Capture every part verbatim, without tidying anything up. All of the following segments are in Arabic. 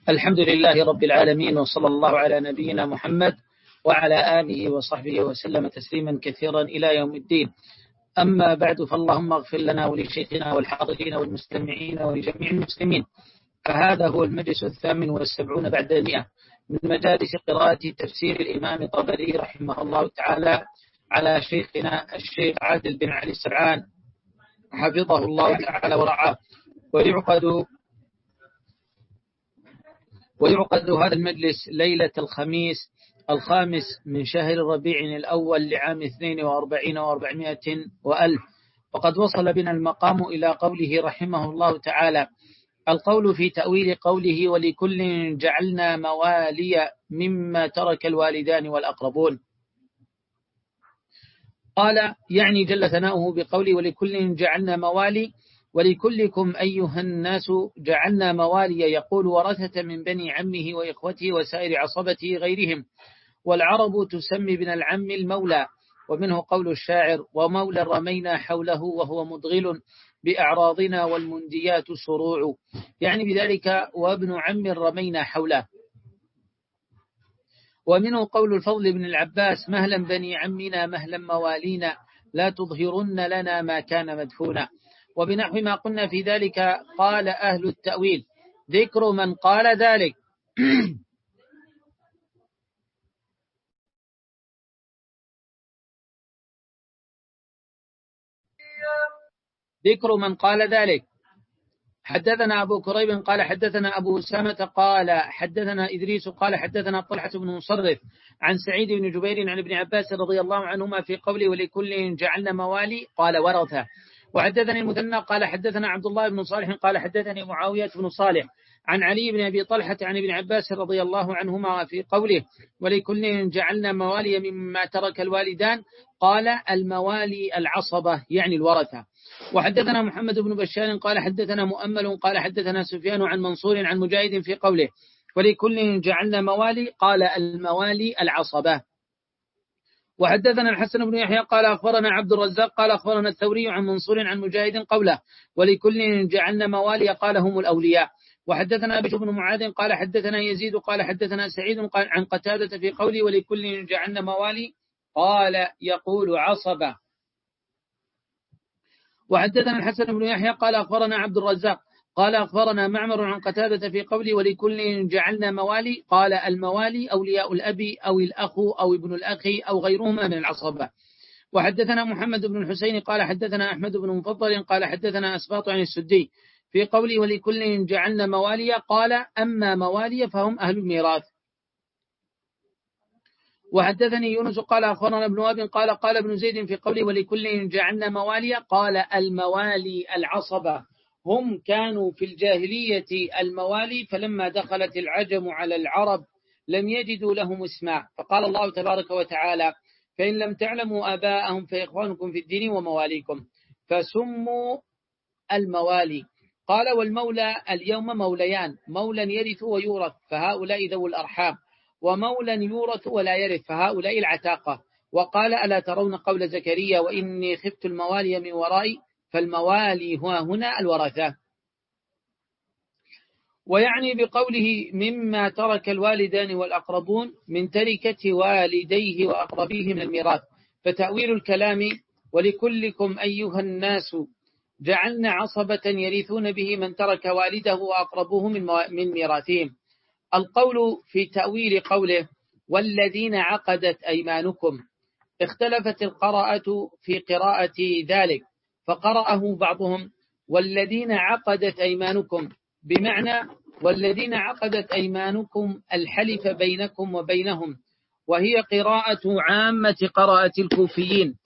الحمد لله رب العالمين، وصلى الله على نبينا محمد وعلى آله وصحبه وسلم تسليما كثيرا إلى يوم الدين. أما بعد، فاللهم اغفر لنا ولشيخنا والحاضرين والمستمعين ولجميع المسلمين. فهذا هو المجلس الثامن والسبعون بعد المئة من مجالس قراءة تفسير الإمام الطبري رحمه الله تعالى على شيخنا الشيخ عادل بن علي السرعان حفظه الله تعالى ورعاه. ويعقد ويعقد هذا المجلس ليلة الخميس الخامس من شهر ربيع الأول لعام اثنين وأربعين وأربعمائة وألف. وقد وصل بنا المقام إلى قوله رحمه الله تعالى: القول في تأويل قوله ولكل جعلنا موالي مما ترك الوالدان والأقربون. قال يعني جل ثناؤه بقوله ولكل جعلنا موالي، ولكلكم أيها الناس جعلنا موالي، يقول ورثة من بني عمه وإخوته وسائر عصبته غيرهم. والعرب تسمي بن العم المولى، ومنه قول الشاعر: ومولى رمينا حوله وهو مدغل بأعراضنا والمنديات صروع، يعني بذلك وابن عم رمينا حوله. ومنه قول الفضل بن العباس: مهلا بني عمنا مهلا موالينا، لا تظهرن لنا ما كان مدفونا. وبنحو ما قلنا في ذلك قال أهل التأويل: ذكر من قال ذلك ذكر من قال ذلك حدثنا أبو كريب قال حدثنا أبو أسامة قال حدثنا إدريس قال حدثنا طلحة بن مصرف عن سعيد بن جبير عن ابن عباس رضي الله عنهما في قوله ولكل جعلنا موالي قال ورثة. وحدثني المثنى قال حدثنا عبد الله بن صالح قال حدثني معاوية بن صالح عن علي بن أبي طلحة عن ابن عباس رضي الله عنهما في قوله ولكل جعلنا موالي مما ترك الوالدان قال الموالي العصبة يعني الورثة. وحدثنا محمد بن بشار قال حدثنا مؤمل قال حدثنا سفيان عن منصور عن مجاهد في قوله ولكل جعلنا موالي قال الموالي العصبة. وحدثنا الحسن بن يحيى قال أخبرنا عبد الرزاق قال أخبرنا الثوري عن منصور عن مجاهد قوله ولكل جعلنا موالي قال هم الأولياء. وحدثنا بشر بن معاذ قال حدثنا يزيد قال حدثنا سعيد قال عن قتادة في قوله ولكل جعلنا موالي قال يقول عصبة. وحدثنا الحسن بن يحيى قال أخبرنا عبد الرزاق قال أخبرنا معمر عن قتادة في قوله ولكل جعلنا موالي قال الموالي أولياء الأب أو الأخ أو ابن الأخ أو غيرهما من العصبة. وحدثنا محمد بن الحسين قال حدثنا أحمد بن مفضل قال حدثنا أسباط عن السدي في قوله ولكل جعلنا موالي قال أما موالي فهم أهل الميراث. وحدثني يونس قال أخبرنا ابن وهب قال قال ابن زيد في قوله ولكل جعلنا موالي قال الموالي العصبة، هم كانوا في الجاهلية الموالي، فلما دخلت العجم على العرب لم يجدوا لهم اسما، فقال الله تبارك وتعالى فإن لم تعلموا آباءهم فإخوانكم في الدين ومواليكم فسموا الموالي. قال والمولى اليوم موليان، مولى يرث ويورث فهؤلاء ذو الأرحام، ومولى يورث ولا يرث فهؤلاء العتاقة. وقال ألا ترون قول زكريا وإني خفت الموالي من ورائي فالموالي هو هنا الورثة. ويعني بقوله مما ترك الوالدان والأقربون من تركة والديه وأقربيه من الميراث. فتأويل الكلام ولكلكم أيها الناس جعلنا عصبة يرثون به من ترك والده وأقربوه من ميراثهم. القول في تأويل قوله والذين عقدت أيمانكم، اختلفت القراءة في قراءة ذلك، فقرأه بعضهم والذين عقدت أيمانكم بمعنى والذين عقدت أيمانكم الحلف بينكم وبينهم، وهي قراءة عامة قراءة الكوفيين.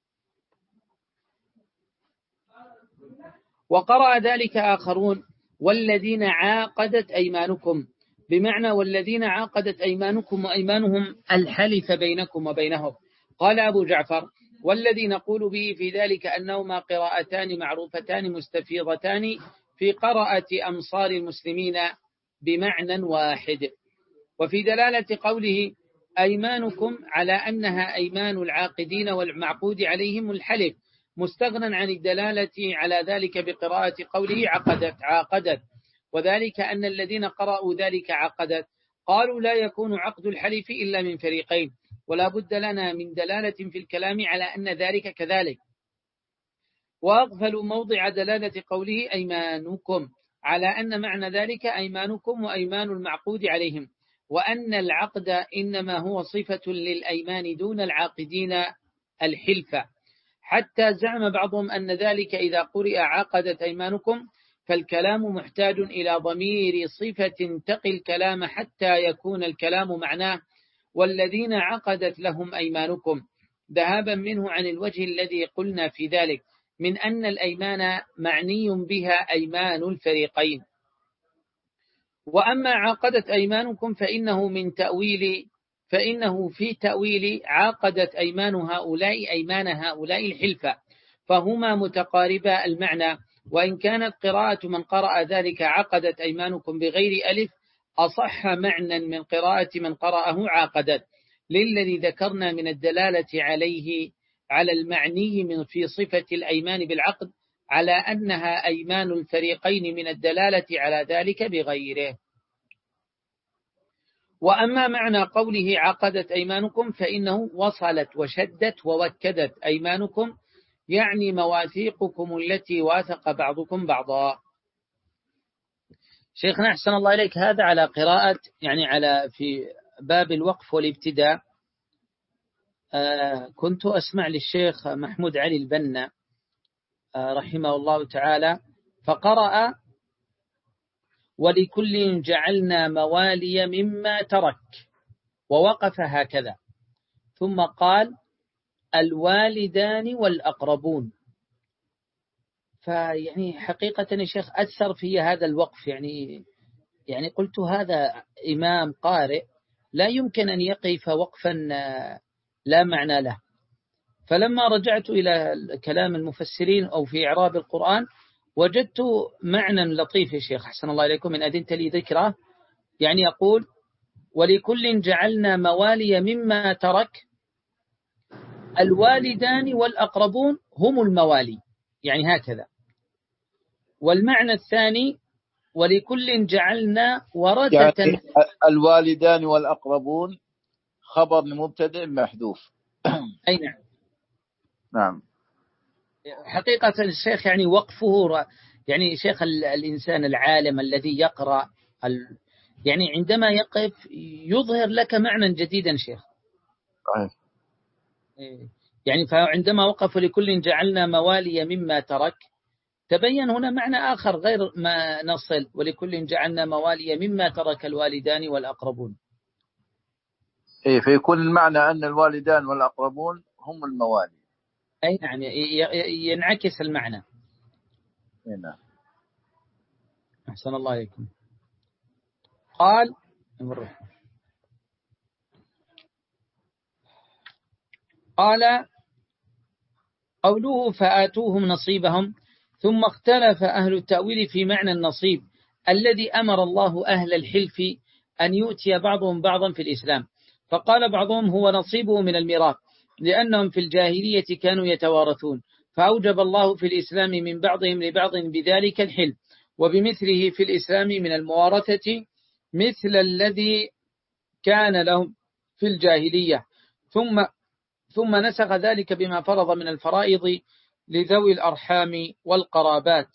وقرأ ذلك آخرون والذين عاقدت أيمانكم بمعنى والذين عاقدت أيمانكم وأيمانهم الحلف بينكم وبينهم. قال أبو جعفر والذي نقول به في ذلك أنهما قراءتان معروفتان مستفيضتان في قراءة أمصار المسلمين بمعنى واحد. وفي دلالة قوله أيمانكم على أنها أيمان العاقدين والمعقود عليهم الحلف، مستغنى عن الدلالة على ذلك بقراءة قوله عقدت عاقدت. وذلك أن الذين قرأوا ذلك عقدت قالوا لا يكون عقد الحلف إلا من فريقين، ولا بد لنا من دلالة في الكلام على أن ذلك كذلك. وأغفلوا موضع دلالة قوله أيمانكم على أن معنى ذلك أيمانكم وأيمان المعقود عليهم، وأن العقد إنما هو صفة للأيمان دون العاقدين الحلف، حتى زعم بعضهم أن ذلك إذا قرئ عقدت أيمانكم فالكلام محتاج إلى ضمير صفة تقي الكلام حتى يكون الكلام معناه، والذين عقدت لهم أيمانكم، ذهابا منه عن الوجه الذي قلنا في ذلك من أن الأيمان معني بها أيمان الفريقين. وأما عقدت أيمانكم فإنه من تأويل فإنه في تأويل عقدت أيمان هؤلاء أيمان هؤلاء الحلفة، فهما متقاربا المعنى، وإن كانت قراءة من قرأ ذلك عقدت أيمانكم بغير ألف أصح معنى من قراءة من قرأه عقدت، للذي ذكرنا من الدلالة عليه على المعني من في صفة الأيمان بالعقد على أنها أيمان الفريقين من الدلالة على ذلك بغيره. وأما معنى قوله عقدت أيمانكم فإنه وصلت وشدت ووكدت أيمانكم، يعني مواثيقكم التي واثق بعضكم بعضا. شيخنا أحسن الله إليك، هذا على قراءة يعني على في باب الوقف والابتداء. آه كنت أسمع للشيخ محمود علي البنا آه رحمه الله تعالى، فقرأ ولكل جعلنا موالي مما ترك، ووقف هكذا ثم قال الوالدان والأقربون. فيعني حقيقة يا شيخ أثر في هذا الوقف، يعني يعني قلت هذا إمام قارئ لا يمكن أن يقف وقفا لا معنى له. فلما رجعت إلى كلام المفسرين أو في إعراب القرآن وجدت معنى لطيف يا شيخ أحسن الله إليكم من أدنت لي ذكره، يعني يقول ولكل جعلنا موالي مما ترك، الوالدان والأقربون هم الموالي، يعني هكذا. والمعنى الثاني ولكل جعلنا ورثة، يعني الوالدان والأقربون خبر لمبتدئ محذوف. أي نعم. نعم. حقيقة الشيخ يعني وقفه يعني شيخ الإنسان العالم الذي يقرأ يعني عندما يقف يظهر لك معنى جديدا شيخ. أيه. يعني فعندما وقف لكل جعلنا موالي مما ترك تبين هنا معنى آخر غير ما نصل ولكل جعلنا موالي مما ترك الوالدان والأقربون. إيه فيكون المعنى أن الوالدان والأقربون هم الموالي. أي نعم ينعكس المعنى. نعم. أحسن الله عليكم. قال قال قوله فآتوهم نصيبهم، ثم اختلف أهل التأويل في معنى النصيب الذي أمر الله أهل الحلف أن يؤتي بعضهم بعضا في الإسلام، فقال بعضهم هو نصيبه من الميراث لأنهم في الجاهلية كانوا يتوارثون، فأوجب الله في الإسلام من بعضهم لبعض بذلك الحلف، وبمثله في الإسلام من الموارثة مثل الذي كان لهم في الجاهلية، ثم ثم نسخ ذلك بما فرض من الفرائض لذوي الأرحام والقرابات.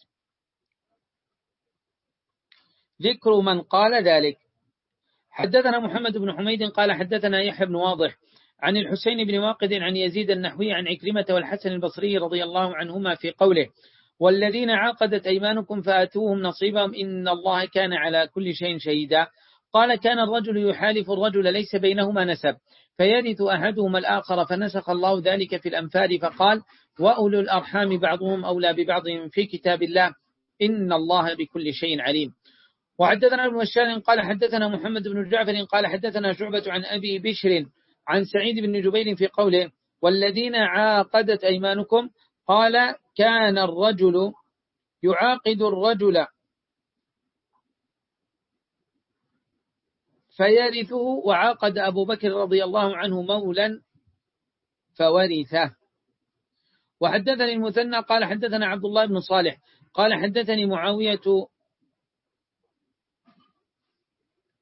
ذكر من قال ذلك. حدثنا محمد بن حميد قال حدثنا يحيى بن واضح عن الحسين بن واقد عن يزيد النحوي عن عكرمة والحسن البصري رضي الله عنهما في قوله والذين عقدت أيمانكم فآتوهم نصيبهم إن الله كان على كل شيء شهيدا. قال كان الرجل يحالف الرجل ليس بينهما نسب فيرث أحدهما الآخر، فنسخ الله ذلك في الأنفال فقال وأولو الأرحام بعضهم أولى ببعض في كتاب الله إن الله بكل شيء عليم. وحدثنا ابن بشار قال حدثنا محمد بن جعفر قال حدثنا شعبة عن أبي بشر عن سعيد بن جبير في قوله والذين عاقدت أيمانكم، قال كان الرجل يعاقد الرجل فيرثه، وعاقد أبو بكر رضي الله عنه مولا فورثه. وحدثني المثنى قال حدثنا عبد الله بن صالح قال حدثني معاوية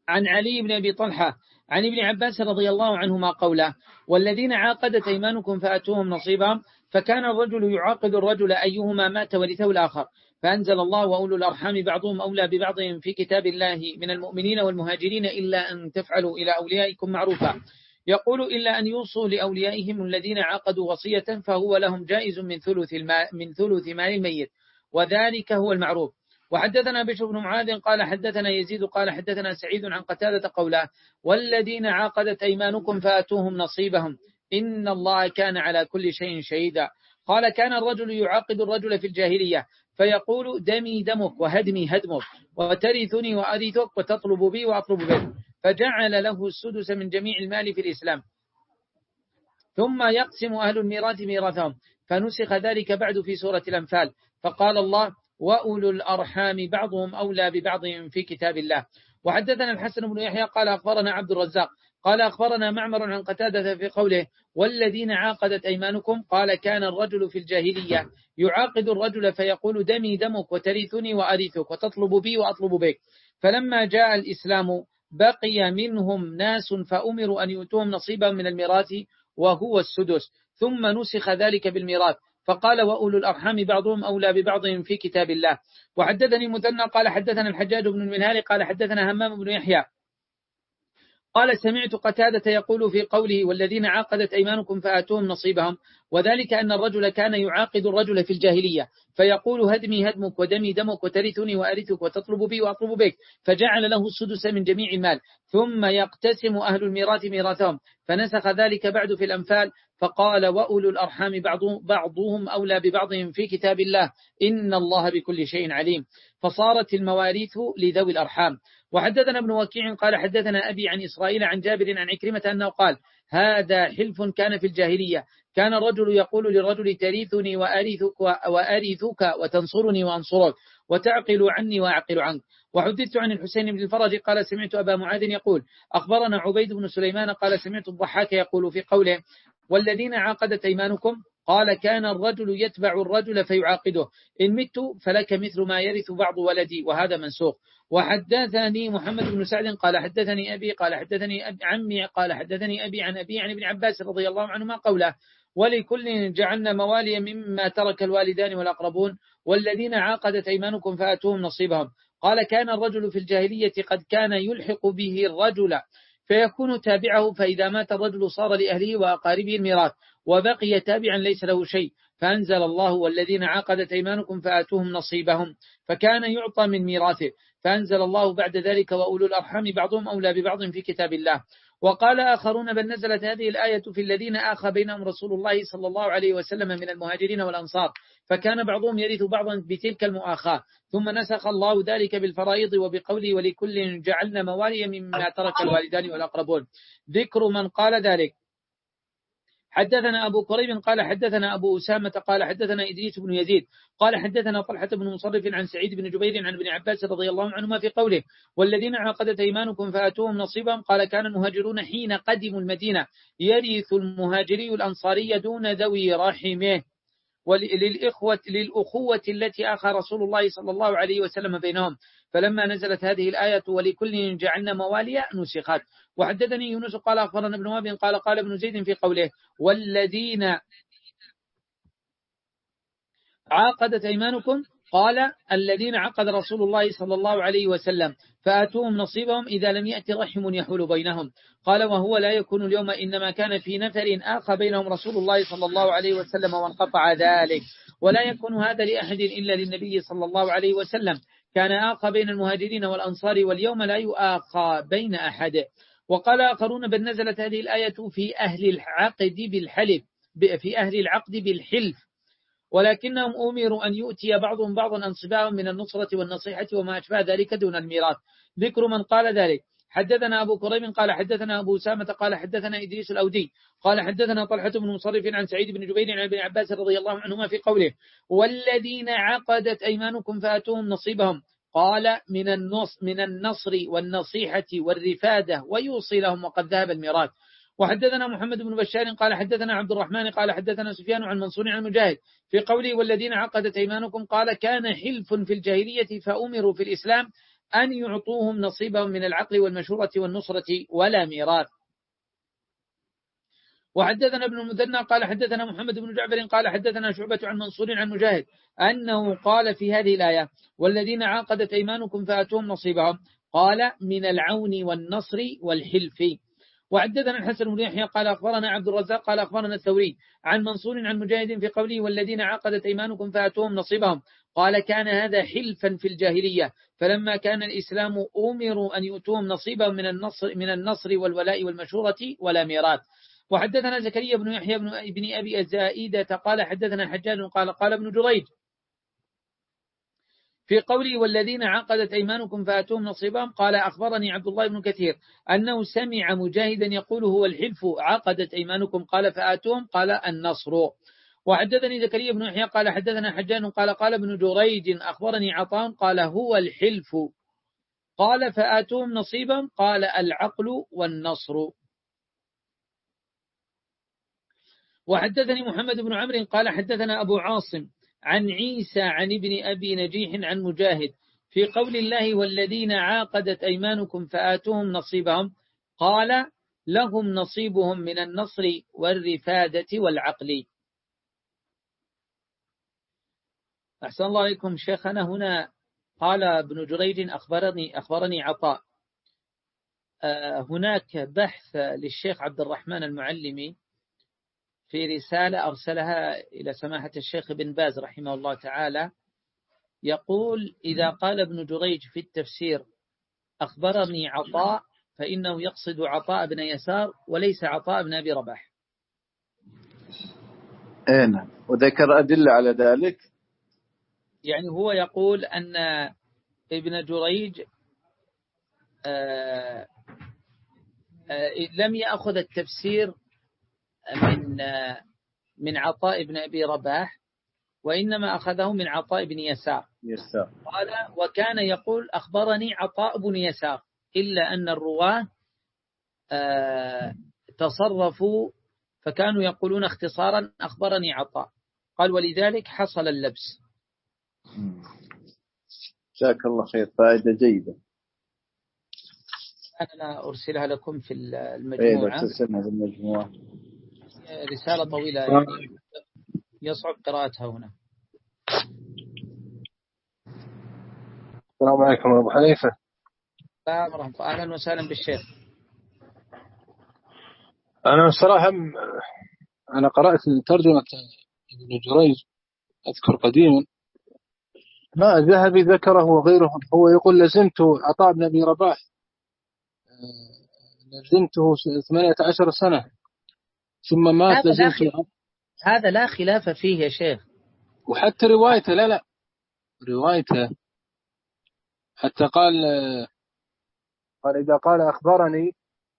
عن علي بن أبي طلحة عن ابن عباس رضي الله عنهما قوله: والذين عاقدت أيمانكم فأتوهم نصيبهم، فكان الرجل يعاقد الرجل أيهما مات ورثه الآخر، فأنزل الله: وأولو الأرحام بعضهم أولى ببعض في كتاب الله من المؤمنين والمهاجرين إلا أن تفعلوا إلى أوليائكم معروفا. يقول: إلا أن يوصوا لأوليائهم الذين عقدوا وصية فهو لهم جائز من ثلث المال من ثلث مال الميت، وذلك هو المعروف. وحدثنا بشر بن معاذ قال حدثنا يزيد قال حدثنا سعيد عن قتادة قوله: والذين عاقدت أيمانكم فآتوهم نصيبهم إن الله كان على كل شيء شهيدا. قال: كان الرجل يعاقد الرجل في الجاهلية فيقول: دمي دمك وهدمي هدمك وترثني وأرثك وتطلب بي وأطلب بك، فجعل له السدس من جميع المال في الإسلام، ثم يقسم أهل الميراث ميراثهم، فنسخ ذلك بعد في سورة الأنفال، فقال الله: وأولو الأرحام بعضهم أولى ببعض في كتاب الله. وحدثنا الحسن بن يحيى قال أخبرنا عبد الرزاق قال أخبرنا معمر عن قتادة في قوله: والذين عاقدت أيمانكم، قال: كان الرجل في الجاهلية يعاقد الرجل فيقول: دمي دمك وترثني وأرثك وتطلب بي وأطلب بك، فلما جاء الإسلام بقي منهم ناس فأمروا أن يؤتوهم نصيبا من الميراث وهو السدس، ثم نسخ ذلك بالميراث، فقال: وأولو الأرحام بعضهم أولى ببعض في كتاب الله. وحدثني مثنى قال حدثنا الحجاج بن المنهال قال حدثنا همام بن يحيى قال: سمعت قتادة يقول في قوله: والذين عاقدت أيمانكم فآتوهم نصيبهم، وذلك أن الرجل كان يعاقد الرجل في الجاهلية فيقول: هدمي هدمك ودمي دمك وترثني وأرثك وتطلب بي وأطلب بك، فجعل له السدس من جميع المال، ثم يقتسم أهل الميراث ميراثهم، فنسخ ذلك بعد في الأنفال، فقال: وأولو الأرحام بعضهم أولى ببعض في كتاب الله إن الله بكل شيء عليم، فصارت المواريث لذوي الأرحام. وحدثنا ابن وكيع قال حدثنا أبي عن إسرائيل عن جابر عن عكرمة أنه قال: هذا حلف كان في الجاهلية، كان الرجل يقول للرجل: ترثني وأرثك وأرثك وتنصرني وأنصرك وتعقل عني وأعقل عنك. وحدثت عن الحسين بن الفرج قال: سمعت أبا معاذ يقول: أخبرنا عبيد بن سليمان قال: سمعت الضحاك يقول في قوله: والذين عاقدت أيمانكم، قال: كان الرجل يتبع الرجل فيعاقده، إن مت فلك مثل ما يرث بعض ولدي، وهذا منسوخ. وحدثني محمد بن سعد قال حدثني أبي قال حدثني أبي عمي قال حدثني أبي عن أبي عن ابن عباس رضي الله عنهما قوله: ولكل جعلنا موالي مما ترك الوالدان والأقربون، والذين عاقدت أيمانكم فآتوهم نصيبهم. قال: كان الرجل في الجاهلية قد كان يلحق به الرجل فيكون تابعه، فإذا مات الرجل صار لأهله وأقاربه الميراث، وبقي تابعا ليس له شيء، فأنزل الله: والذين عاقدت أيمانكم فآتوهم نصيبهم، فكان يعطى من ميراثه، فأنزل الله بعد ذلك: وأولو الأرحام بعضهم أولى ببعض في كتاب الله. وقال آخرون: بل نزلت هذه الآية في الذين آخى بينهم رسول الله صلى الله عليه وسلم من المهاجرين والأنصار، فكان بعضهم يرث بعضا بتلك المؤاخاة، ثم نسخ الله ذلك بالفرائض وبقوله: ولكل جعلنا موالي مما ترك الوالدان والأقربون. ذكر من قال ذلك. حدثنا أبو كريب قال حدثنا أبو أسامة قال حدثنا إدريس بن يزيد قال حدثنا طلحة بن مصرف عن سعيد بن جبير عن ابن عباس رضي الله عنهما في قوله: والذين عقدت أيمانكم فآتوهم نصيبهم، قال: كان المهاجرون حين قدموا المدينة يرث المهاجري الأنصاري دون ذوي رحمه، وللإخوة للأخوة التي آخى رسول الله صلى الله عليه وسلم بينهم، فلما نزلت هذه الآية: ولكل جعلنا مواليا، نسخت. وحدثني يونس قال أخبرنا ابن وهب قال قال ابن زيد في قوله: والذين عاقدت أيمانكم، قال: الذين عقد رسول الله صلى الله عليه وسلم فآتوهم نصيبهم إذا لم يأتي رحم يحول بينهم. قال: وهو لا يكون اليوم، إنما كان في نفر آخى بينهم رسول الله صلى الله عليه وسلم وانقطع ذلك، ولا يكون هذا لأحد إلا للنبي صلى الله عليه وسلم، كان آخى بين المهاجرين والأنصار، واليوم لا يؤاخى بين أحد. وقال آخرون: بل نزلت هذه الآية في أهل العقد بالحلف في أهل العقد بالحلف، ولكنهم أمروا أن يؤتي بعضهم بعضا أنصباهم من النصرة والنصيحة وما أشبه ذلك دون الميراث. ذكر من قال ذلك. حدثنا أبو كريب قال حدثنا أبو أسامة قال حدثنا إدريس الأودي قال حدثنا طلحة بن مصرف عن سعيد بن جبير عن ابن عباس رضي الله عنهما في قوله: والذين عقدت أيمانكم فآتوهم نصيبهم، قال: من النص من النصر والنصيحة والرفادة، ويوصي لهم وقد ذهب الميراث. وحدثنا محمد بن بشار قال حدثنا عبد الرحمن قال حدثنا سفيان عن منصور عن مجاهد في قوله: والذين عقدت أيمانكم، قال: كان حلف في الجاهلية فأمروا في الإسلام أن يعطوهم نصيبهم من العقل والمشورة والنصرة ولا ميراث. وحدثنا ابن المثنى قال حدثنا محمد بن جعفر قال حدثنا شعبة عن منصور عن مجاهد أنه قال في هذه الآية والذين عاقدت أيمانكم فآتوهم نصيبهم قال من العون والنصر والحلف. وحدثنا الحسن بن يحيى قال أخبرنا عبد الرزاق قال أخبرنا الثوري عن منصور عن مجاهد في قوله والذين عاقدت أيمانكم فآتوهم نصيبهم قال كان هذا حلفا في الجاهلية، فلما كان الإسلام أمروا أن يؤتوهم نصيبهم من النصر من النصر والولاء والمشورة ولا ميراث. وحدثنا زكريا بن يحيى بن ابن أبي زائدة قال حدثنا حجاج قال قال ابن جريج في قوله والذين عقدت أيمانكم فآتوهم نصيبهم قال أخبرني عبد الله بن كثير أنه سمع مجاهدا يقول هو الحلف عقدت أيمانكم قال فآتوهم قال النصر. وحدثني زكريا بن يحيى قال حدثنا حجاج قال قال ابن جريج أخبرني عطاء قال هو الحلف قال فآتوهم نصيبهم قال العقل والنصر. وحدثني محمد بن عمرو قال حدثنا أبو عاصم عن عيسى عن ابن أبي نجيح عن مجاهد في قول الله والذين عاقدت أيمانكم فآتوهم نصيبهم قال لهم نصيبهم من النصر والرفادة والعقل. أحسن الله عليكم شيخنا. هنا قال ابن جريج أخبرني, أخبرني عطاء. هناك بحث للشيخ عبد الرحمن المعلمي في رسالة أرسلها إلى سماحة الشيخ بن باز رحمه الله تعالى، يقول إذا قال ابن جريج في التفسير أخبرني عطاء فإنه يقصد عطاء بن يسار وليس عطاء بن أبي رباح. أين وذكر أدلة على ذلك؟ يعني هو يقول أن ابن جريج آآ آآ لم يأخذ التفسير من من عطاء بن أبي رباح وإنما أخذه من عطاء بن يسار. يسار قال وكان يقول أخبرني عطاء بن يسار إلا أن الرواة تصرفوا فكانوا يقولون اختصارا أخبرني عطاء، قال ولذلك حصل اللبس. جزاك الله خير، فائدة جيدة. أنا أرسلها لكم في المجموعة. ترسلها في المجموعة. رسالة طويلة يعني يصعب قراءتها هنا. السلام عليكم أبو حنيفة. السلام ورحمة الله. أهلا وسهلا بالشيخ. أنا الصراحة أنا قرأت ترجمة ابن جريج أذكر قديما ما الذهبي ذكره وغيره، هو يقول لزمت عطاء بن أبي رباح لزمته ثمانية عشر سنة ثم مات لزمته. هذا لا خلاف فيه يا شيخ. وحتى روايته لا لا روايته حتى قال قال إذا قال أخبرني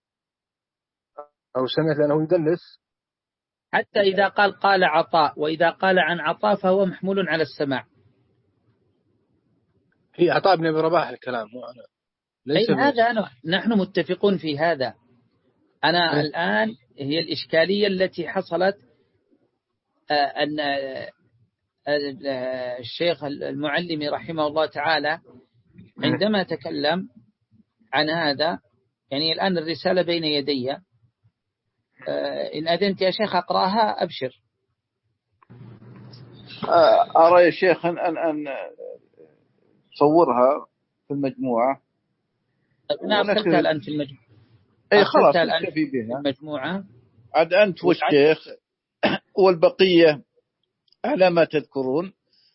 أو سمعت أنه يدلس، حتى إذا قال قال عطاء وإذا قال عن عطاء فهو محمول على السماع. هي عطاء بن أبي رباح الكلام ليس هذا أنا نحن متفقون في هذا. أنا الآن هي الإشكالية التي حصلت أن الشيخ المعلمي رحمه الله تعالى عندما تكلم عن هذا، يعني الآن الرسالة بين يدي، إن أذنت يا شيخ أقرأها أبشر. أرى يا شيخ أن أن أن صورها في المجموعة. أنا أرسلتها الآن في المجموعة. أي خلاص نكتفي بها. المجموعة عاد أنت والشيخ والبقية على ما تذكرون،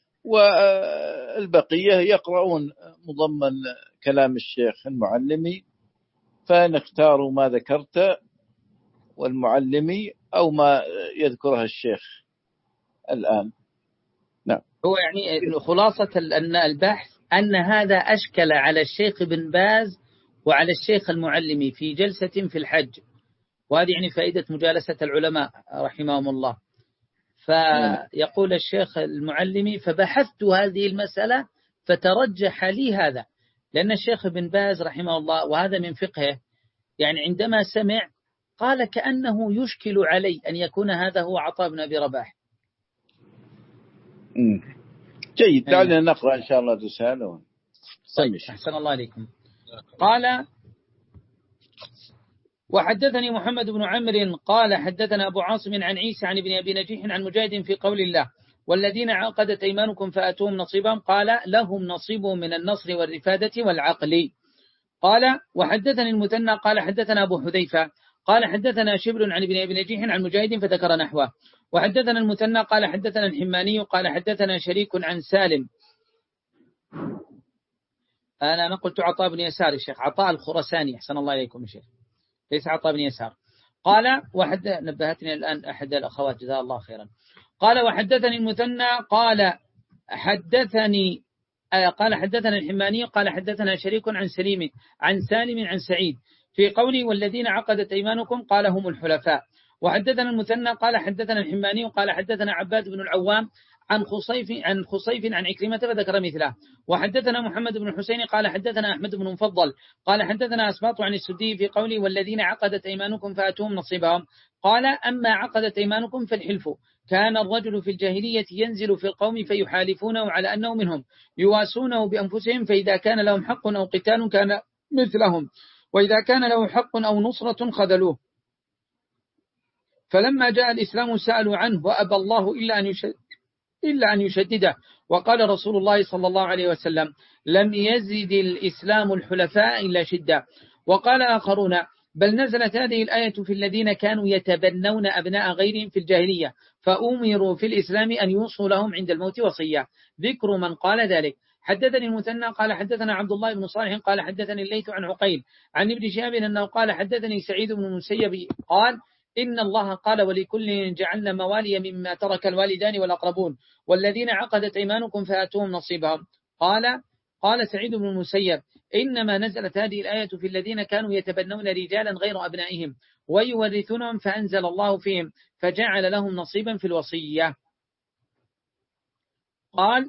والبقية يقرؤون مضمن كلام الشيخ المعلمي، فنختار ما ذكرت والمعلمي أو ما يذكرها الشيخ الآن. نعم. هو يعني خلاصة أن البحث أن هذا أشكل على الشيخ بن باز وعلى الشيخ المعلمي في جلسة في الحج، وهذه يعني فائدة مجالسة العلماء رحمهم الله. فيقول الشيخ المعلمي فبحثت هذه المسألة فترجح لي هذا، لأن الشيخ بن باز رحمه الله وهذا من فقهه يعني عندما سمع قال كأنه يشكل علي أن يكون هذا هو عطاء بن أبي رباح. جيد، دعنا نقرأ إن شاء الله رسالة. طيب أحسن الله عليكم. قال وحدثني محمد بن عمرو قال حدثنا أبو عاصم عن عيسى عن ابن أبي نجيح عن مجاهد في قول الله والذين عقدت أيمانكم فأتوهم نصيبهم قال لهم نصيب من النصر والرفادة والعقل. قال وحدثني المثنى قال حدثنا أبو حذيفة قال حدثنا شبر عن ابن أبي نجيح عن مجاهد فذكر نحوه. وحدثنا المثنى قال حدثنا الحماني قال حدثنا شريك عن سالم. أنا أنا قلت عطاء بن يسار الشيخ عطاء الخرساني أحسن الله إليكم الشيخ ليس عطاء بن يسار. قال وحد نبهتني الآن أحد الأخوات جزاه الله خيرا. قال وحدثني المثنى قال حدثني قال حدثنا الحماني قال حدثنا شريك عن سليم عن سالم عن سعيد في قوله والذين عقدت أيمانكم قال هم الحلفاء. وحدثنا المثنى قال حدثنا الحماني قال حدثنا عباد بن العوام عن خصيف عن خصيف عن عكرمة فذكر مثله. وحدثنا محمد بن حسين قال حدثنا أحمد بن مفضل قال حدثنا أسباط عن السدي في قوله والذين عقدت أيمانكم فأتوهم نصيبهم قال أما عقدت أيمانكم فالحلف كان الرجل في الجاهلية ينزل في القوم فيحالفونه على أنه منهم يواسونه بأنفسهم فإذا كان لهم حق أو قتال كان مثلهم وإذا كان له حق أو نصرة خذلوه. فلما جاء الإسلام سألوا عنه وأبى الله إلا أن يشد إلا أن يشدده. وقال رسول الله صلى الله عليه وسلم لم يزد الإسلام الحلفاء إلا شدة. وقال آخرون بل نزلت هذه الآية في الذين كانوا يتبنون أبناء غيرهم في الجاهلية فأمروا في الإسلام أن يوصوا لهم عند الموت وصية. ذكر من قال ذلك. حدثني المثنى قال حدثنا عبد الله بن صالح قال حدثني الليث عن عقيل عن ابن شهاب أنه قال حدثني سعيد بن المسيب قال إن الله قال ولكل جعلنا موالي مما ترك الوالدان والأقربون والذين عقدت أيمانكم فآتوهم نصيبهم. قال قال سعيد بن المسيب إنما نزلت هذه الآية في الذين كانوا يتبنون رجالا غير أبنائهم ويورثونهم فأنزل الله فيهم فجعل لهم نصيبا في الوصية. قال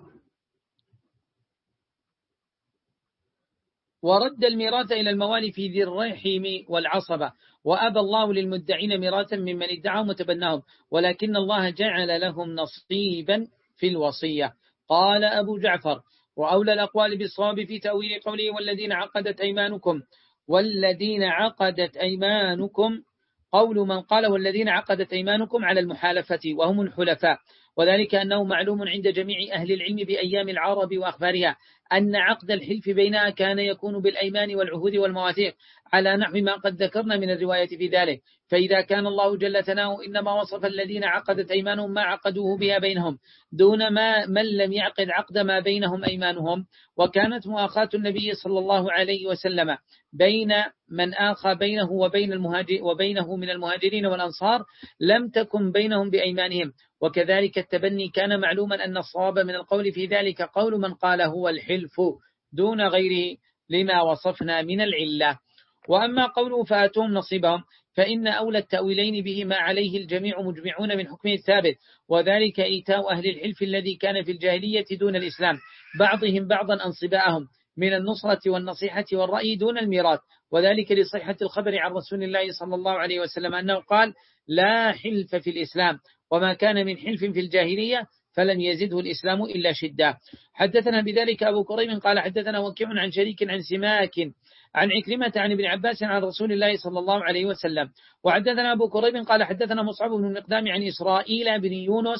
ورد الميراث إلى الموالي في ذي الرحم والعصبة وأبى الله للمدعين ميراثا ممن ادعوا متبناهم ولكن الله جعل لهم نصيبا في الوصية. قال أبو جعفر وأولى الأقوال بالصواب في تأويل قوله والذين عقدت أيمانكم والذين عقدت أيمانكم قول من قال والذين عقدت أيمانكم على المحالفة وهم الحلفاء وذلك أنه معلوم عند جميع أهل العلم بأيام العرب وأخبارها أن عقد الحلف بينها كان يكون بالأيمان والعهود والمواثيق على نحو ما قد ذكرنا من الرواية في ذلك. فإذا كان الله جل ثناؤه إنما وصف الذين عقدت أيمانهم ما عقدوه بها بينهم دون ما من لم يعقد عقد ما بينهم أيمانهم وكانت مؤاخاة النبي صلى الله عليه وسلم بين من آخى بينه وبين المهاجر وبينه من المهاجرين والأنصار لم تكن بينهم بأيمانهم. وكذلك التبني كان معلوما أن الصواب من القول في ذلك قول من قال هو الحلف دون غيره لما وصفنا من العلة. وأما قوله فآتوهم نصيبهم فإن أولى التأويلين به ما عليه الجميع مجمعون من حكمه الثابت وذلك إيتاء أهل الحلف الذي كان في الجاهلية دون الإسلام بعضهم بعضا أنصباءهم من النصرة والنصيحة والرأي دون الميراث وذلك لصحة الخبر عن رسول الله صلى الله عليه وسلم أنه قال لا حلف في الإسلام وما كان من حلف في الجاهلية فلم يزده الإسلام إلا شدة. حدثنا بذلك أبو كريم قال حدثنا وكيع عن شريك عن سماك عن عكرمة عن ابن عباس عن رسول الله صلى الله عليه وسلم. وحدثنا أبو كريم قال حدثنا مصعب بن المقدام عن إسرائيل بن يونس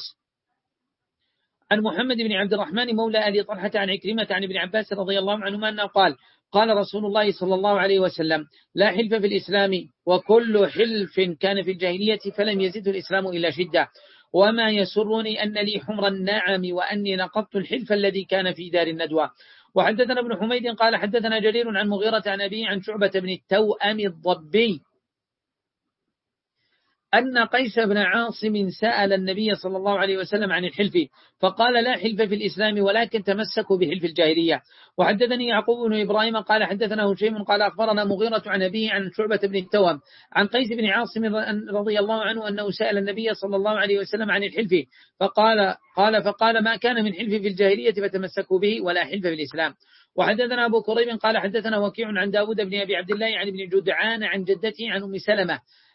عن محمد بن عبد الرحمن مولى أبي طلحة عن عكرمة عن ابن عباس رضي الله عنهما أنه قال قال رسول الله صلى الله عليه وسلم لا حلف في الإسلام وكل حلف كان في الجاهلية فلم يزده الإسلام إلا شدة. وما يسرني أن لي حمر النعم وأني نقضت الحلف الذي كان في دار الندوة. وحدثنا ابن حميد قال حدثنا جرير عن مغيرة عن أبيه عن شعبة بن التوأم الضبي أن قيس بن عاصم سأل النبي صلى الله عليه وسلم عن الحلف فقال لا حلف في الإسلام ولكن تمسكوا بحلف الجاهلية. وحدثني يعقوب بن إبراهيم قال حدثنا هشيم قال أخبرنا مغيرة عن أبيه عن شعبة بن التوأم عن قيس بن عاصم رضي الله عنه أنه سأل النبي صلى الله عليه وسلم عن الحلف فقال قال فقال ما كان من حلف في الجاهلية فتمسكوا به ولا حلف في الإسلام. وحدثنا أبو كريب قال حدثنا وكيع عن داود بن أبي عبد الله عن ابن جدعان عن جدته عن أم سلمة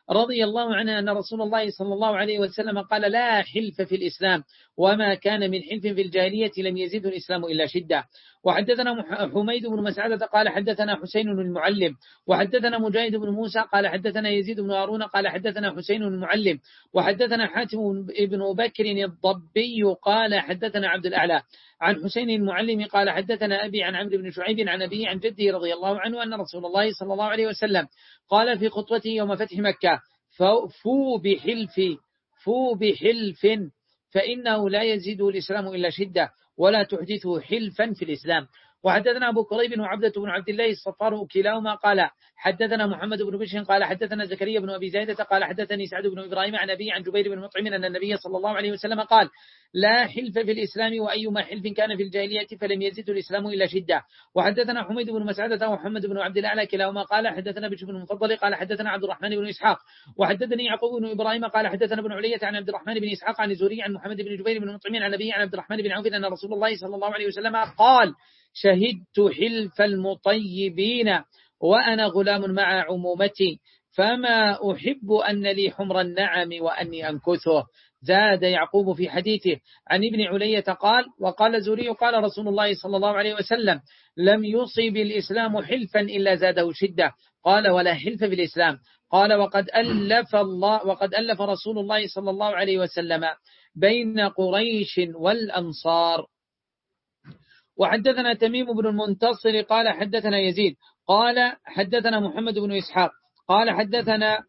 رضي الله عنها أن رسول الله صلى الله عليه وسلم قال لا حلف في الإسلام، وما كان من حلف في الجاهلية لم يزد الإسلام إلا شدة. وحدثنا حميد بن مسعدة قال حدثنا حسين المعلم، وحدثنا مجاهد بن موسى قال حدثنا يزيد بن هارون قال حدثنا حسين المعلم، وحدثنا حاتم بن بكر الضبي قال حدثنا عبد الأعلى عن حسين المعلم قال حدثنا أبي عن عمرو بن شعيب عن أبيه عن جده رضي الله عنه أن رسول الله صلى الله عليه وسلم قال في خطبته يوم فتح مكة فو بحلف فو بحلف فإنه لا يزيد الإسلام إلا شدة ولا تحدثه حلفا في الإسلام. وحدثنا أبو كريب وعبدة بن عبد الله الصفار كلاهما قال حدثنا محمد بن بشر قال حدثنا زكريا بن أبي زايدة قال حدثني سعد بن إبراهيم عن أبي عن جبير بن مطعم أن النبي صلى الله عليه وسلم قال لا حلف في الإسلام وأيما حلف كان في الجاهلية فلم يزد الإسلام إلا شدة. وحدثنا حميد بن مسعدة ومحمد بن عبد الأعلى كلاهما قال حدثنا بشر بن المفضل قال حدثنا عبد الرحمن بن إسحاق وحدثني يعقوب بن إبراهيم قال حدثنا بن علية عن عبد الرحمن بن إسحاق عن الزهري عن محمد بن جبير بن مطعم عن أبي عن عبد الرحمن بن عوف أن رسول الله صلى الله عليه وسلم قال شهدت حلف المطيبين وأنا غلام مع عمومتي فما أحب أن لي حمر النعم وأني أنكثه. زاد يعقوب في حديثه عن ابن علية قال وقال زوري قال رسول الله صلى الله عليه وسلم لم يصب الإسلام حلفا إلا زاده شدة. قال ولا حلف في الإسلام. قال وقد ألف الله وقد ألف رسول الله صلى الله عليه وسلم بين قريش والأنصار. وحدثنا تميم بن المنتصر قال حدثنا يزيد قال حدثنا محمد بن إسحاق قال حدثنا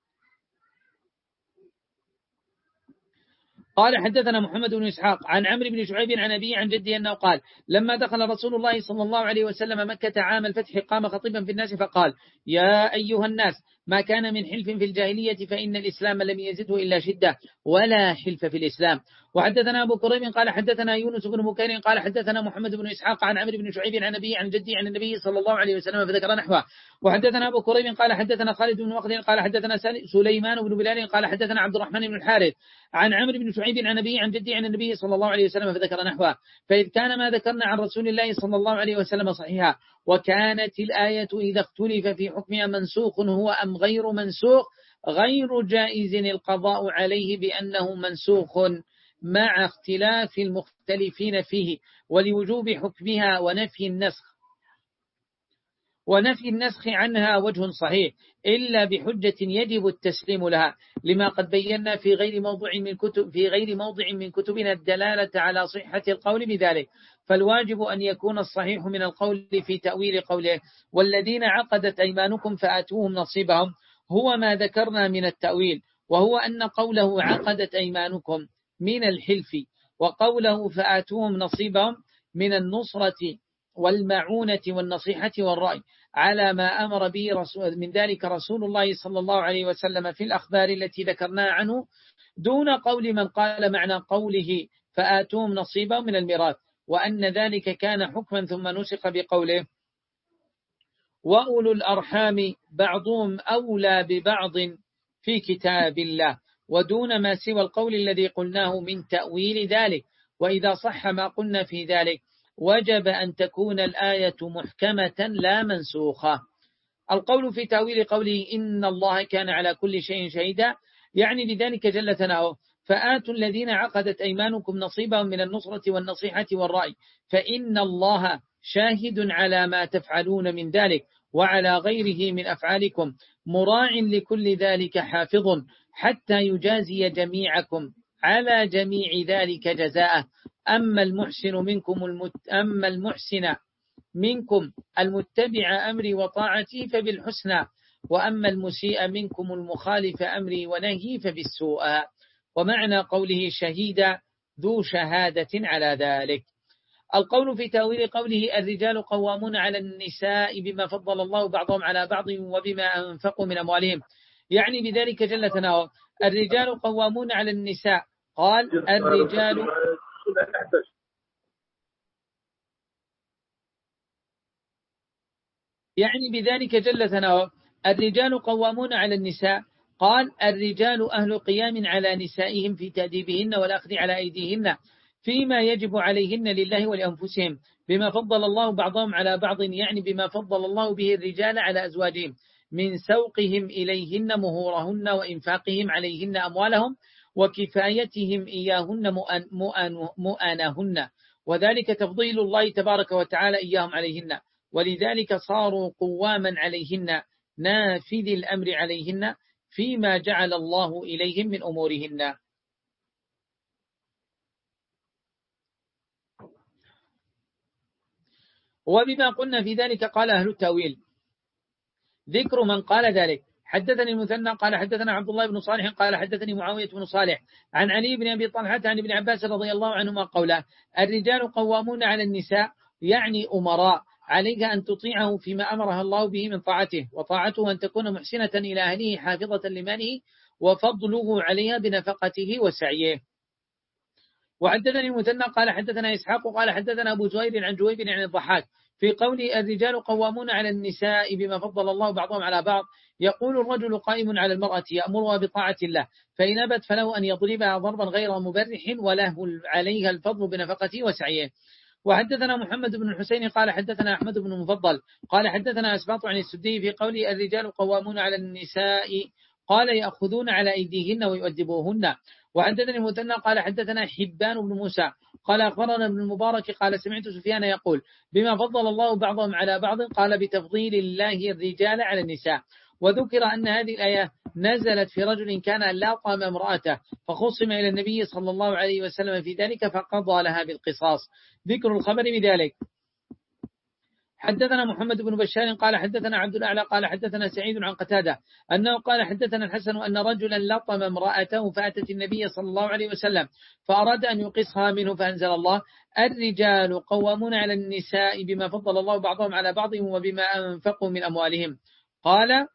قال حدثنا محمد بن إسحاق عن عمرو بن شعيب عن أبيه عن جده أنه قال لما دخل رسول الله صلى الله عليه وسلم مكة عام الفتح قام خطيبا في الناس فقال يا أيها الناس ما كان من حلف في الجاهلية فإن الإسلام لم يزده إلا شدة ولا حلف في الإسلام. وحدثنا أبو كريب قال حدثنا يونس بن بكير قال حدثنا محمد بن إسحاق عن عمرو بن شعيب عن أبيه عن جده عن النبي صلى الله عليه وسلم فذكر نحوه. وحدثنا أبو كريب قال حدثنا خالد بن وقد قال حدثنا سليمان بن بلال قال حدثنا عبد الرحمن بن الحارث عن عمرو بن شعيب عن أبيه عن جده عن النبي صلى الله عليه وسلم فذكر نحوه. فإذ كان ما ذكرنا عن رسول الله صلى الله عليه وسلم صحيحا وكانت الآية إذا اختلف في حكمها منسوخ هو أم غير منسوخ غير جائز القضاء عليه بأنه منسوخ مع اختلاف المختلفين فيه ولوجوب حكمها ونفي النسخ ونفي النسخ عنها وجه صحيح إلا بحجة يجب التسليم لها لما قد بينا في غير موضع من كتب في غير موضع من كتبنا الدلالة على صحة القول بذلك. فالواجب أن يكون الصحيح من القول في تأويل قوله والذين عقدت أيمانكم فآتوهم نصيبهم هو ما ذكرنا من التأويل وهو أن قوله عقدت أيمانكم من الحلف وقوله فآتوهم نصيبهم من النصرة والمعونة والنصيحة والرأي على ما أمر به رسول من ذلك رسول الله صلى الله عليه وسلم في الأخبار التي ذكرناها عنه دون قول من قال معنى قوله فآتوهم نصيبا من الميراث وأن ذلك كان حكما ثم نسخ بقوله وأولو الأرحام بعضهم أولى ببعض في كتاب الله ودون ما سوى القول الذي قلناه من تأويل ذلك. وإذا صح ما قلنا في ذلك وجب أن تكون الآية محكمة لا منسوخة. القول في تأويل قوله إن الله كان على كل شيء شهيدا يعني بذلك جل ثناؤه فآتوا الذين عقدت أيمانكم نصيبهم من النصرة والنصيحة والرأي فإن الله شاهد على ما تفعلون من ذلك وعلى غيره من أفعالكم مراع لكل ذلك حافظ حتى يجازي جميعكم على جميع ذلك جزاءه. أما المحسن منكم المت... أما المحسن منكم المتبع أمري وطاعتي فبالحسنى وأما المسيء منكم المخالف أمري ونهي فبالسوء. ومعنى قوله شهيدا ذو شهادة على ذلك. القول في تأويل قوله الرجال قوامون على النساء بما فضل الله بعضهم على بعض وبما أنفقوا من أموالهم يعني بذلك جل ثناؤه الرجال قوامون على النساء قال الرجال يعني بذلك جل ثناؤه الرجال قوامون على النساء قال الرجال أهل قيام على نسائهم في تأديبهن والأخذ على أيديهن فيما يجب عليهن لله ولأنفسهم بما فضل الله بعضهم على بعض يعني بما فضل الله به الرجال على أزواجهم من سوقهم إليهن مهورهن وإنفاقهم عليهن أموالهم وكفايتهم إياهن مؤانهن، وذلك تفضيل الله تبارك وتعالى إياهم عليهن، ولذلك صاروا قواما عليهن نافذ الأمر عليهن فيما جعل الله إليهم من أمورهن. وبما قلنا في ذلك قال أهل التأويل: ذكر من قال ذلك. حدثني المثنى قال حدثنا عبد الله بن صالح قال حدثني معاوية بن صالح عن علي بن أبي طلحة عن ابن عباس رضي الله عنهما قوله: الرجال قوامون على النساء، يعني أمراء، عليك أن تطيعه فيما أمرها الله به من طاعته، وطاعته أن تكون محسنة إلى أهله حافظة لماله، وفضله عليها بنفقته وسعيه. وحدثني المثنى قال حدثنا إسحاق قال حدثنا أبو زهير عن جويب عن الضحاك في قول الرجال قوامون على النساء بما فضل الله بعضهم على بعض، يقول الرجل قائم على المرأة يأمرها بطاعة الله، فإن أبت فله أن يضربها ضربا غير مبرح وله عليها الفضل بنفقته وسعيه. وحدثنا محمد بن الحسين قال حدثنا أحمد بن المفضل قال حدثنا أسباط عن السدي في قول الرجال قوامون على النساء، قال يأخذون على أيديهن ويؤدبوهن. وحدثني المثنى قال حدثنا حبان بن موسى قال أخبرنا ابن المبارك قال سمعت سفيان يقول: بما فضل الله بعضهم على بعض، قال بتفضيل الله الرجال على النساء. وذكر أن هذه الآية نزلت في رجل كان لاطم امرأته فخصم إلى النبي صلى الله عليه وسلم في ذلك فقضى لها بالقصاص. ذكر الخبر بذلك. حدثنا محمد بن بشار قال حدثنا عبد الأعلى قال حدثنا سعيد عن قتادة أنه قال حدثنا الحسن أن رجلا لطم امرأته فأتت النبي صلى الله عليه وسلم فأراد أن يقصها منه، فأنزل الله: الرجال قوامون على النساء بما فضل الله بعضهم على بعض وبما أنفقوا من أموالهم. قال: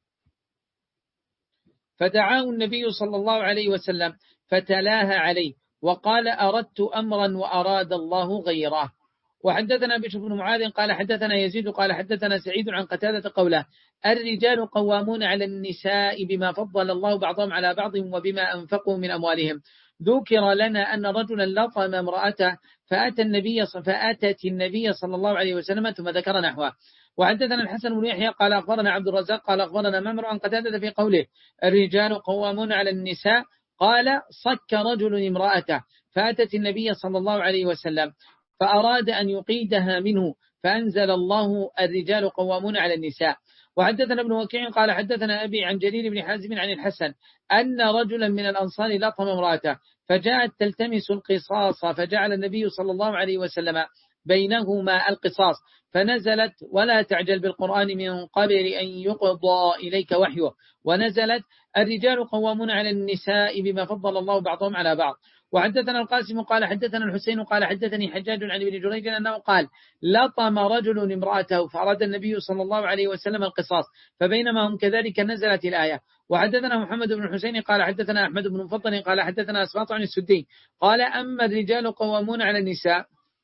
فدعاه النبي صلى الله عليه وسلم فتلاها عليه وقال: أردت أمرا وأراد الله غيره. وحدثنا بشر بن معاذ قال حدثنا يزيد قال حدثنا سعيد عن قتادة قوله: الرجال قوامون على النساء بما فضل الله بعضهم على بعض وبما أنفقوا من أموالهم. ذكر لنا أن رجلا لطم امرأته فأتى النبي فأتت النبي صلى الله عليه وسلم ثم ذكر نحوه. وحدثنا الحسن بن يحيى قال أخبرنا عبد الرزاق قال أخبرنا ممر عن قتادة في قوله: الرجال قوامون على النساء، قال: صك رجل امرأته فأتت النبي صلى الله عليه وسلم فأراد أن يقيدها منه، فأنزل الله: الرجال قوامون على النساء. وحدثنا ابن وكيع قال حدثنا أبي عن جرير بن حازم عن الحسن أن رجلا من الأنصار لطم امرأته فجاءت تلتمس القصاص، فجعل النبي صلى الله عليه وسلم بينهما القصاص، فنزلت: ولا تعجل بالقرآن من قبل أن يقضى إليك وحيه. ونزلت: الرجال قوامون على النساء بما فضل الله بعضهم على بعض. وحدثنا القاسم قال حدثنا الحسين قال حدثني حجاج عن ابن جريج أنه قال: لطم رجل امرأته فأراد النبي صلى الله عليه وسلم القصاص، فبينما هم كذلك نزلت الآية. وحدثنا محمد بن الحسين قال حدثنا أحمد بن مفضل قال حدثنا أسباط عن السدي قال: أما الرجال قوامون على النساء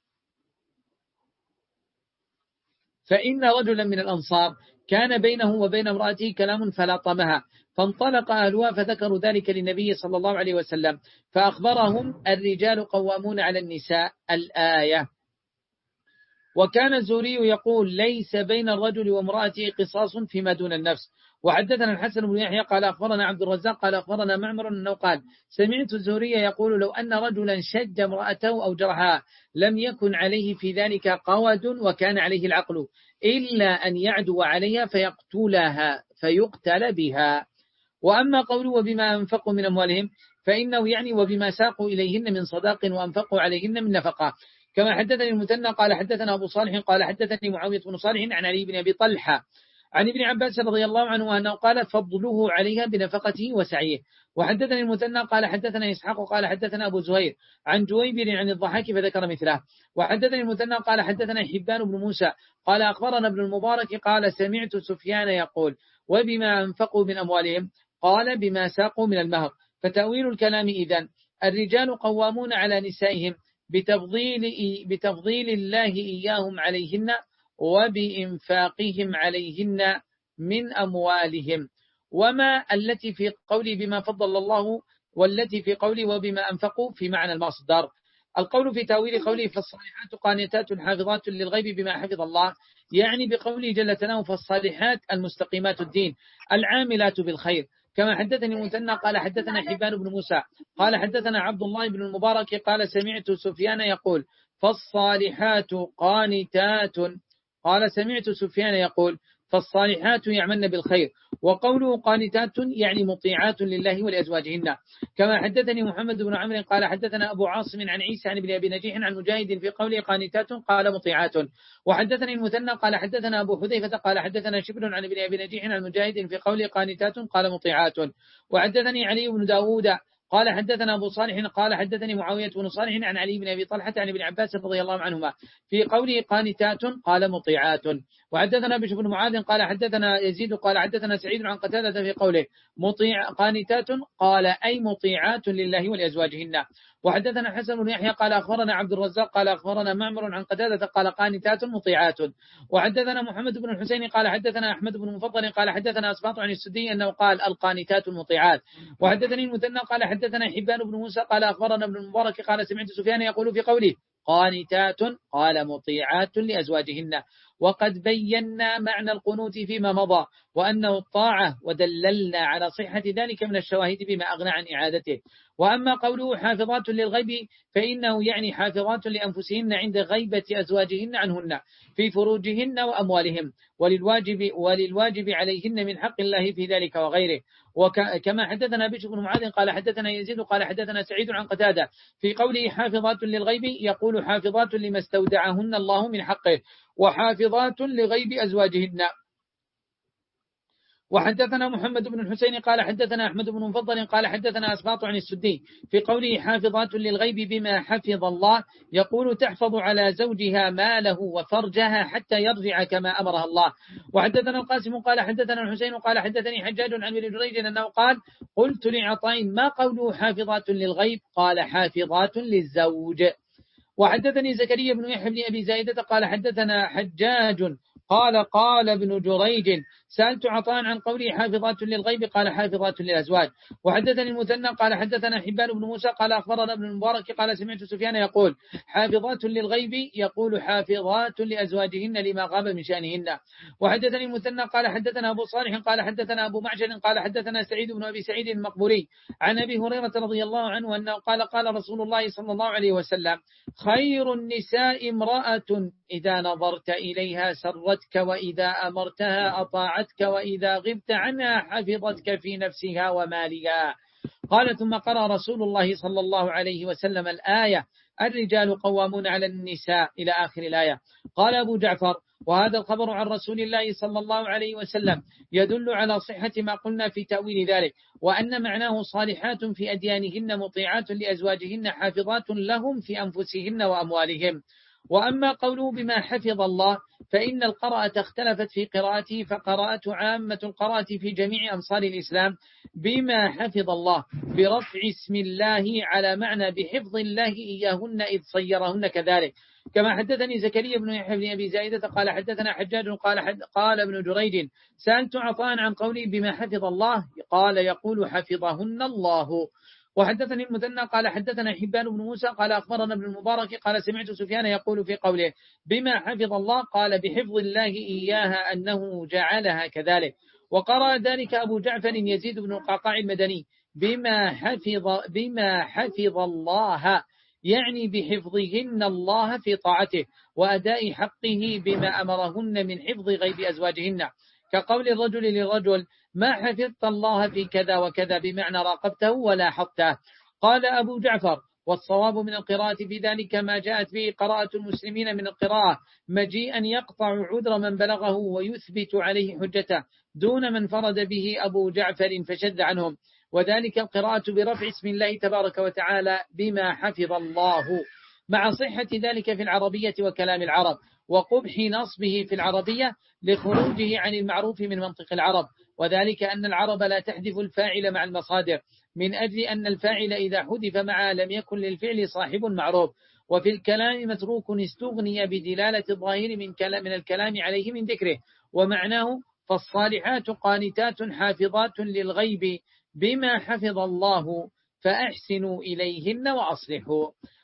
فإن رجلا من الأنصار كان بينه وبين امرأته كلام فلطمها، فانطلق أهلها فذكروا ذلك للنبي صلى الله عليه وسلم فأخبرهم: الرجال قوامون على النساء، الآية. وكان الزهري يقول: ليس بين الرجل وامرأته قصاص فيما دون النفس. وحدثنا الحسن بن يحيى قال أخبرنا عبد الرزاق قال أخبرنا معمر أنه قال: سمعت الزهري يقول: لو أن رجلا شج امرأته أو جرحها لم يكن عليه في ذلك قود وكان عليه العقل إلا أن يعدو عليها فيقتلها فيقتل بها. وأما قوله: وبما أنفقوا من أموالهم، فإنه يعني وبما ساقوا إليهن من صداق وأنفقوا عليهن من نفقة. كما حدثني المثنى قال حدثنا أبو صالح قال حدثني معاوية بن صالح عن علي بن أبي طلحة عن ابن عباس رضي الله عنه أنه قال: فضله عليها بنفقته وسعيه. وحدثني المثنى قال حدثنا إسحاق قال حدثنا أبو زهير عن جويبر عن الضحاك فذكر مثله. وحدثني المثنى قال حدثنا حبان بن موسى قال أخبرنا ابن المبارك قال: سمعت سفيان يقول: وبما أنفقوا من أموالهم، قال: بما ساقوا من المهر. فتأويل الكلام إذن: الرجال قوامون على نسائهم بتفضيل, بتفضيل الله إياهم عليهن وبإنفاقهم عليهن من أموالهم. وما التي في قولي بما فضل الله والتي في قولي وبما أنفقوا في معنى المصدر. القول في تأويل قوله فالصالحات قانتات حافظات للغيب بما حفظ الله، يعني بقوله جل ثناؤه فالصالحات المستقيمات الدين العاملات بالخير. كما حدثني المثنى قال حدثنا حبان بن موسى قال حدثنا عبد الله بن المبارك قال سمعت سفيان يقول فالصالحات قانتات، قال سمعت سفيان يقول فالصالحات يعملن بالخير. وقوله قانتات يعني مطيعات لله ولأزواجهن. كما حدثني محمد بن عمرو قال حدثنا أبو عاصم عن عيسى عن ابن أبي نجيح عن مجاهد في قوله قانتات قال مطيعات. وحدثني المثنى قال حدثنا أبو حذيفة قال حدثنا شبر عن ابن أبي نجيح عن مجاهد في قوله قانتات قال مطيعات. وحدثني علي بن داود قال حدثنا أبو صالح قال حدثني معاوية بن صالح عن علي بن أبي طلحة عن ابن عباس رضي الله عنهما في قوله قانتات قال مطيعات. وحدثنا بشر بن معاذ قال حدثنا يزيد قال حدثنا سعيد عن قتادة في قوله مطيع قانتات قال أي مطيعات لله ولأزواجهن. وحدثنا حسن بن يحيى قال أخبرنا عبد الرزاق قال أخبرنا معمر عن قتادة قال قانتات مطيعات. وحدثنا محمد بن الحسين قال حدثنا أحمد بن مفضل قال حدثنا أسباط عن السدي أنه قال القانتات المطيعات. وحدثني المثنى قال حدثنا حبان بن موسى قال أخبرنا ابن المبارك قال سمعت سفيان يقول في قوله قانتات قال مطيعات لأزواجهن. وقد بينا معنى القنوت فيما مضى وأنه الطاعة، ودللنا على صحة ذلك من الشواهد بما أغنى عن إعادته. وأما قوله حافظات للغيب فإنه يعني حافظات لأنفسهن عند غيبة أزواجهن عنهن في فروجهن وأموالهم، وللواجب, وللواجب عليهن من حق الله في ذلك وغيره. وكما حدثنا بشر بن معاذ قال حدثنا يزيد قال حدثنا سعيد عن قتادة في قوله حافظات للغيب يقول حافظات لما استودعهن الله من حقه وحافظات لغيب أزواجهن. وحدثنا محمد بن الحسين قال حدثنا أحمد بن مفضل قال حدثنا أسباط عن السدي في قوله حافظات للغيب بما حفظ الله يقول تحفظ على زوجها ماله وفرجها حتى يرجع كما أمرها الله. وحدثنا القاسم قال حدثنا الحسين قال حدثني حجاج عن ابن جريج أنه قال قلت لعطاء ما قوله حافظات للغيب قال حافظات للزوج. وحدثني زكريا بن يحيى بن أبي زايدة قال حدثنا حجاج قال قال ابن جريج سألت عطاء عن قوله حافظات للغيب قال حافظات للأزواج. وحدثني المثنى قال حدثنا حبان بن موسى قال أخبرنا ابن المبارك قال سمعت سفيان يقول حافظات للغيب يقول حافظات لأزواجهن لما غاب من شأنهن. وحدثني المثنى قال حدثنا أبو صالح قال حدثنا أبو معجل قال حدثنا سعيد بن أبي سعيد المقبوري عن أبي هريرة رضي الله عنه أنه قال قال رسول الله صلى الله عليه وسلم خير النساء امرأة إذا نظرت إليها سرتك وإذا أمرتها أطاعتك وإذا غبت عنها حفظتك في نفسها ومالها. قال ثم قرأ رسول الله صلى الله عليه وسلم الآية الرجال قوامون على النساء إلى آخر الآية. قال أبو جعفر وهذا الخبر عن رسول الله صلى الله عليه وسلم يدل على صحة ما قلنا في تأويل ذلك، وأن معناه صالحات في أديانهن مطيعات لأزواجهن حافظات لهم في أنفسهن وأموالهم. وأما قوله بما حفظ الله فإن القراءة اختلفت في قراءته، فقراءة عامة القراءة في جميع أمصار الإسلام بما حفظ الله برفع اسم الله على معنى بحفظ الله إياهن إذ صيرهن كذلك. كما حدثني زكريا بن يحيى بن أبي زايدة قال حدثنا حجاج قال حد قال ابن جريج سألت عطاء عن قوله بما حفظ الله قال يقول حفظهن الله. وحدثني المثنى قال حدثنا حبان بن موسى قال أخبرنا ابن المبارك قال سمعت سفيان يقول في قوله بما حفظ الله قال بحفظ الله إياها أنه جعلها كذلك. وقرأ ذلك أبو جعفر يزيد بن القعقاع المدني بما حفظ بما حفظ الله يعني بحفظهن الله في طاعته وأداء حقه بما أمرهن من حفظ غيب أزواجهن، كقول الرجل للرجل ما حفظت الله في كذا وكذا بمعنى راقبته ولا حطته. قال أبو جعفر والصواب من القراءة في ذلك ما جاءت به قراءة المسلمين من القراءة مجيئا يقطع عذر من بلغه ويثبت عليه حجته دون من فرد به أبو جعفر فشد عنهم، وذلك القراءة برفع اسم الله تبارك وتعالى بما حفظ الله مع صحة ذلك في العربية وكلام العرب وقبح نصبه في العربية لخروجه عن المعروف من منطق العرب، وذلك أن العرب لا تحذف الفاعل مع المصادر من أجل أن الفاعل إذا حذف معه لم يكن للفعل صاحب معروف، وفي الكلام متروك استغني بدلالة الظاهر من كلام من الكلام عليه من ذكره، ومعناه فالصالحات قانتات حافظات للغيب بما حفظ الله فأحسنوا إليهن وأصلحوا.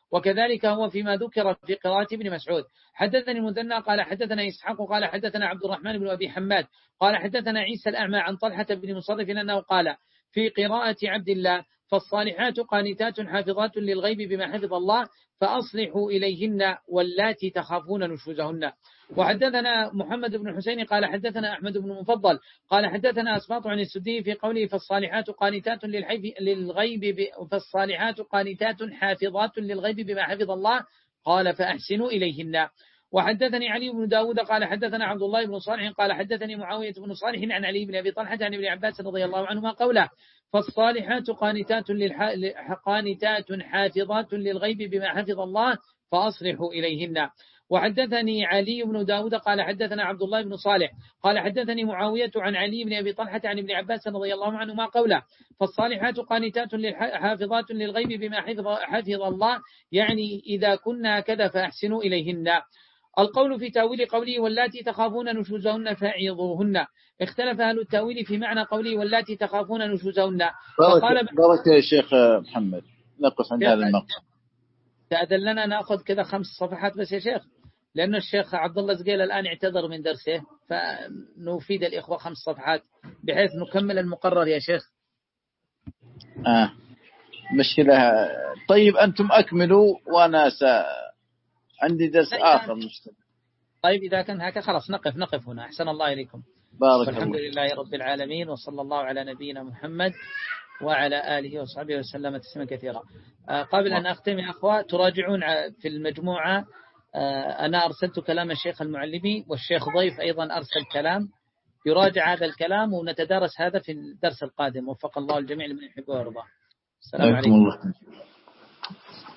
وكذلك هو فيما ذكر في قراءة ابن مسعود. حدثني المثنى قال حدثنا إسحاق قال حدثنا عبد الرحمن بن أبي حماد قال حدثنا عيسى الأعمى عن طلحة بن مصرف أنه قال في قراءة عبد الله فالصالحات قانتات حافظات للغيب بما حفظ الله فأصلحوا إليهن واللاتي تخافون نشوزهن. وحدثنا محمد بن حسين قال حدثنا أحمد بن مفضل قال حدثنا أسباط عن السدي في قوله فالصالحات قانتات للغيب فالصالحات قانتات حافظات للغيب بما حفظ الله قال فأحسنوا إليهن. وحدثني علي بن داود قال حدثنا عبد الله بن صالح قال حدثني معاوية بن صالح عن علي بن أبي طلحة عن ابن عباس رضي الله عنهما قوله فالصالحات قانتات, للح... قانتات حافظات للغيب بما حفظ الله فأصلحوا إليهن. وحدثني علي بن داود قال حدثنا عبد الله بن صالح قال حدثني معاوية عن علي بن أبي طلحة عن ابن عباس رضي الله عنهما قوله فالصالحات قانتات حافظات للغيب بما حفظ, حفظ الله يعني إذا كنا كذا فأحسنوا إليهن. القول في تاويل قوله واللاتي تخافون نشوزهن فعظوهن. اختلف أهل التاويل في معنى قوله واللاتي تخافون نشوزهن. بارك, بارك يا شيخ محمد نقف عند هذا المقطع. تأذن لنا نأخذ كذا خمس صفحات بس يا شيخ لأن الشيخ عبد الله زقيل الآن اعتذر من درسه فنفيد الإخوة خمس صفحات بحيث نكمل المقرر يا شيخ. آه مشكلة. طيب أنتم أكملوا وأنا س... عندي درس آخر مشكلة. طيب إذا كان هكذا خلاص نقف نقف هنا. أحسن الله إليكم. بارك والحمد الله. لله رب العالمين وصلى الله على نبينا محمد وعلى آله وصحبه وسلم تسليما كثيرا. قبل أن أختم يا أخوة تراجعون في المجموعة أنا أرسلت كلام الشيخ المعلمي والشيخ ضيف أيضا أرسل كلام يراجع هذا الكلام ونتدارس هذا في الدرس القادم. وفق الله الجميع لمن يحب ويرضى. السلام عليكم.